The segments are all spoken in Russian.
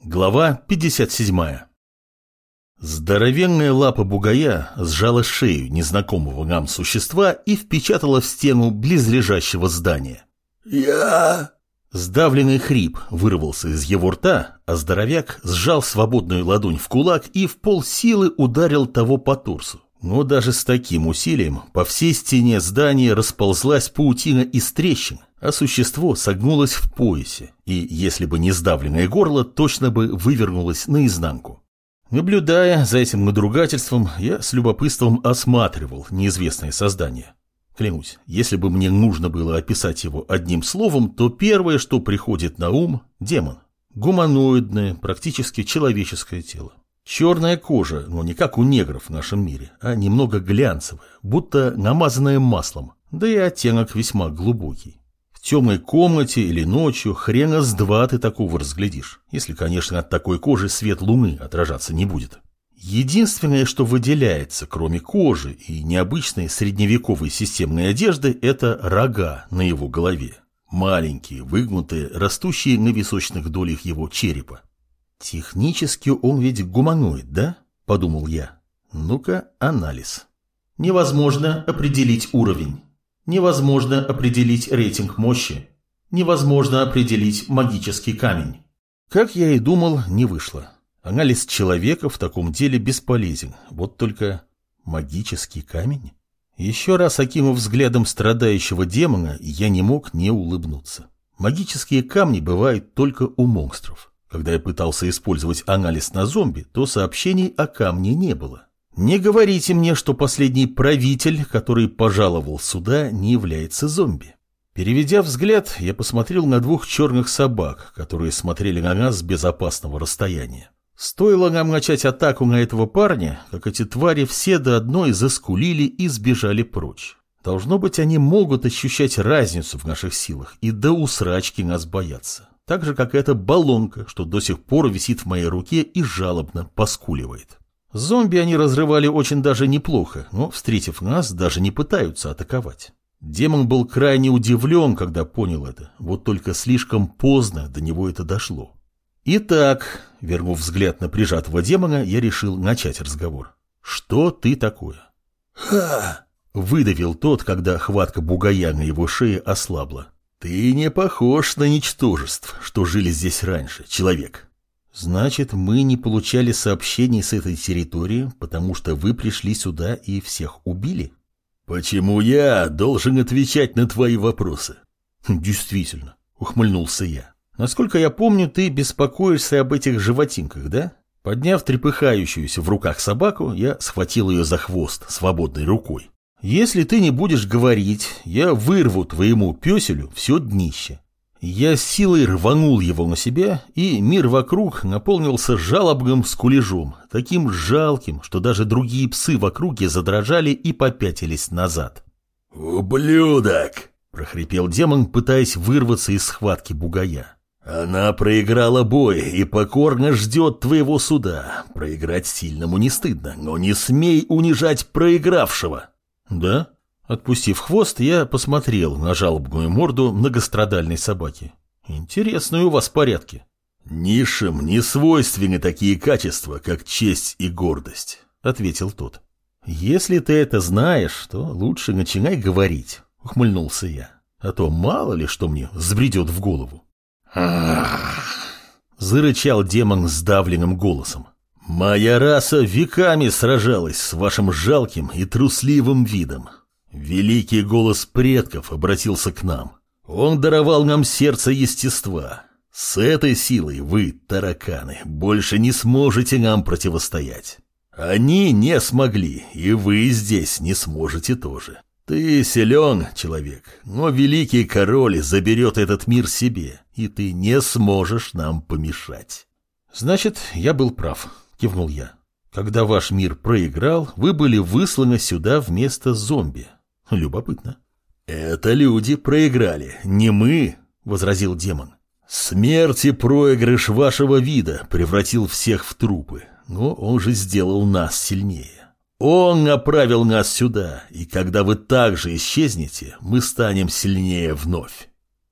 Глава 57. Здоровенная лапа бугая сжала шею незнакомого нам существа и впечатала в стену близлежащего здания. «Я...» Сдавленный хрип вырвался из его рта, а здоровяк сжал свободную ладонь в кулак и в полсилы ударил того по торсу. Но даже с таким усилием по всей стене здания расползлась паутина из трещин, а существо согнулось в поясе, и, если бы не сдавленное горло, точно бы вывернулось наизнанку. Наблюдая за этим надругательством, я с любопытством осматривал неизвестное создание. Клянусь, если бы мне нужно было описать его одним словом, то первое, что приходит на ум – демон. Гуманоидное, практически человеческое тело. Черная кожа, но не как у негров в нашем мире, а немного глянцевая, будто намазанная маслом, да и оттенок весьма глубокий. В темной комнате или ночью хрена с два ты такого разглядишь, если, конечно, от такой кожи свет луны отражаться не будет. Единственное, что выделяется, кроме кожи и необычной средневековой системной одежды, это рога на его голове. Маленькие, выгнутые, растущие на височных долях его черепа. «Технически он ведь гуманоид, да?» – подумал я. «Ну-ка, анализ». Невозможно определить уровень. Невозможно определить рейтинг мощи. Невозможно определить магический камень. Как я и думал, не вышло. Анализ человека в таком деле бесполезен. Вот только магический камень? Еще раз окинув взглядом страдающего демона, я не мог не улыбнуться. Магические камни бывают только у монстров. Когда я пытался использовать анализ на зомби, то сообщений о камне не было. Не говорите мне, что последний правитель, который пожаловал сюда, не является зомби. Переведя взгляд, я посмотрел на двух черных собак, которые смотрели на нас с безопасного расстояния. Стоило нам начать атаку на этого парня, как эти твари все до одной заскулили и сбежали прочь. Должно быть, они могут ощущать разницу в наших силах и до усрачки нас боятся. Так же, как эта баллонка, что до сих пор висит в моей руке и жалобно поскуливает. Зомби они разрывали очень даже неплохо, но, встретив нас, даже не пытаются атаковать. Демон был крайне удивлен, когда понял это, вот только слишком поздно до него это дошло. Итак, вернув взгляд на прижатого демона, я решил начать разговор. «Что ты такое?» «Ха!» — выдавил тот, когда хватка бугая на его шее ослабла. «Ты не похож на ничтожеств, что жили здесь раньше, человек». «Значит, мы не получали сообщений с этой территории, потому что вы пришли сюда и всех убили?» «Почему я должен отвечать на твои вопросы?» «Действительно», — ухмыльнулся я. «Насколько я помню, ты беспокоишься об этих животинках, да?» Подняв трепыхающуюся в руках собаку, я схватил ее за хвост свободной рукой. «Если ты не будешь говорить, я вырву твоему пёселю все днище». Я с силой рванул его на себя, и мир вокруг наполнился жалобным скулежом, таким жалким, что даже другие псы в округе задрожали и попятились назад. «Ублюдок!» — прохрипел демон, пытаясь вырваться из схватки бугая. «Она проиграла бой и покорно ждет твоего суда. Проиграть сильному не стыдно, но не смей унижать проигравшего». «Да?» Отпустив хвост, я посмотрел на жалобную морду многострадальной собаки. «Интересные у вас порядки». «Низшим не свойственны такие качества, как честь и гордость», — ответил тот. «Если ты это знаешь, то лучше начинай говорить», — ухмыльнулся я. «А то мало ли что мне взбредет в голову». Зарычал демон сдавленным голосом. «Моя раса веками сражалась с вашим жалким и трусливым видом. Великий голос предков обратился к нам. Он даровал нам сердце естества. С этой силой вы, тараканы, больше не сможете нам противостоять. Они не смогли, и вы здесь не сможете тоже. Ты силен, человек, но великий король заберет этот мир себе, и ты не сможешь нам помешать». «Значит, я был прав», — кивнул я. «Когда ваш мир проиграл, вы были высланы сюда вместо зомби». «Любопытно». «Это люди проиграли, не мы», — возразил демон. «Смерть и проигрыш вашего вида превратил всех в трупы, но он же сделал нас сильнее. Он направил нас сюда, и когда вы также исчезнете, мы станем сильнее вновь».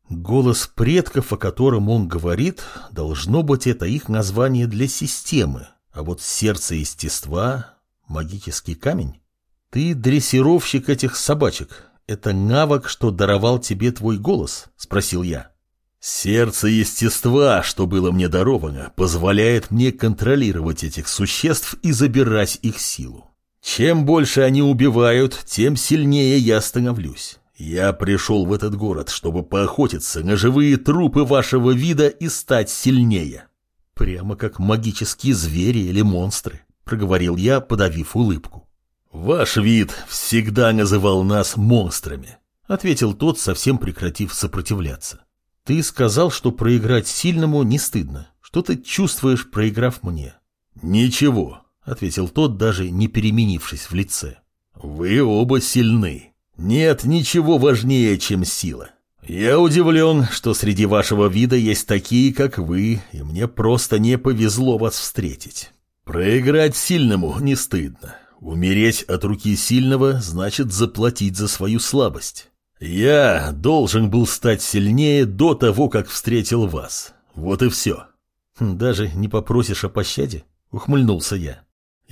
Голос предков, о котором он говорит, должно быть, это их название для системы. А вот сердце естества — магический камень. Ты дрессировщик этих собачек. Это навык, что даровал тебе твой голос? Спросил я. Сердце естества, что было мне даровано, позволяет мне контролировать этих существ и забирать их силу. Чем больше они убивают, тем сильнее я становлюсь. Я пришел в этот город, чтобы поохотиться на живые трупы вашего вида и стать сильнее. Прямо как магические звери или монстры, проговорил я, подавив улыбку. Ваш вид всегда называл нас монстрами, ответил тот, совсем прекратив сопротивляться. Ты сказал, что проиграть сильному не стыдно. Что ты чувствуешь, проиграв мне? Ничего, ответил тот, даже не переменившись в лице. Вы оба сильны. Нет ничего важнее, чем сила. Я удивлен, что среди вашего вида есть такие, как вы, и мне просто не повезло вас встретить. Проиграть сильному не стыдно. Умереть от руки сильного значит заплатить за свою слабость. Я должен был стать сильнее до того, как встретил вас. Вот и все. Даже не попросишь о пощаде? Ухмыльнулся я.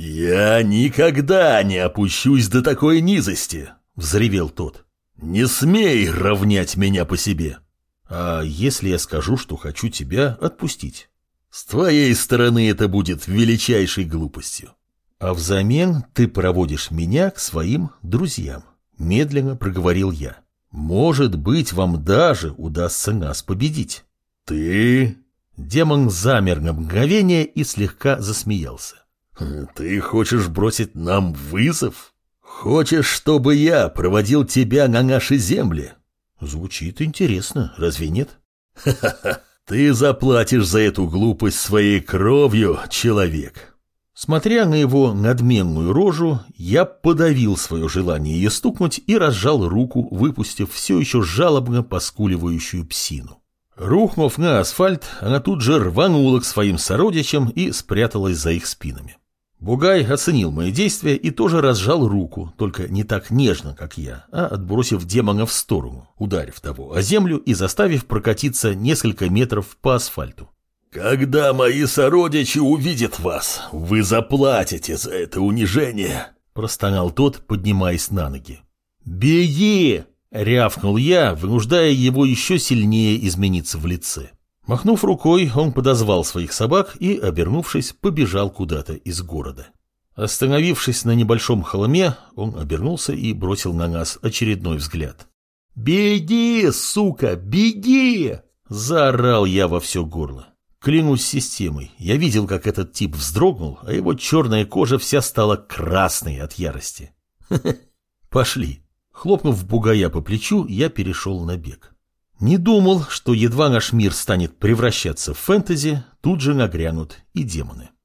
Я никогда не опущусь до такой низости. Взревел тот. «Не смей равнять меня по себе!» «А если я скажу, что хочу тебя отпустить?» «С твоей стороны это будет величайшей глупостью». «А взамен ты проводишь меня к своим друзьям», — медленно проговорил я. «Может быть, вам даже удастся нас победить». «Ты...» Демон замер на мгновение и слегка засмеялся. «Ты хочешь бросить нам вызов? Хочешь, чтобы я проводил тебя на наши земли?» Звучит интересно, разве нет? Ха-ха-ха, ты заплатишь за эту глупость своей кровью, человек. Смотря на его надменную рожу, я подавил свое желание ее стукнуть и разжал руку, выпустив все еще жалобно поскуливающую псину. Рухнув на асфальт, она тут же рванула к своим сородичам и спряталась за их спинами. Бугай оценил мои действия и тоже разжал руку, только не так нежно, как я, а отбросив демона в сторону, ударив того о землю и заставив прокатиться несколько метров по асфальту. «Когда мои сородичи увидят вас, вы заплатите за это унижение», — простонал тот, поднимаясь на ноги. «Беги!» — рявкнул я, вынуждая его еще сильнее измениться в лице. Махнув рукой, он подозвал своих собак и, обернувшись, побежал куда-то из города. Остановившись на небольшом холме, он обернулся и бросил на нас очередной взгляд. «Беги, сука, беги!» – заорал я во все горло. Клянусь системой, я видел, как этот тип вздрогнул, а его черная кожа вся стала красной от ярости. Пошли. Хлопнув бугая по плечу, я перешел на бег. Не думал, что едва наш мир станет превращаться в фэнтези, тут же нагрянут и демоны.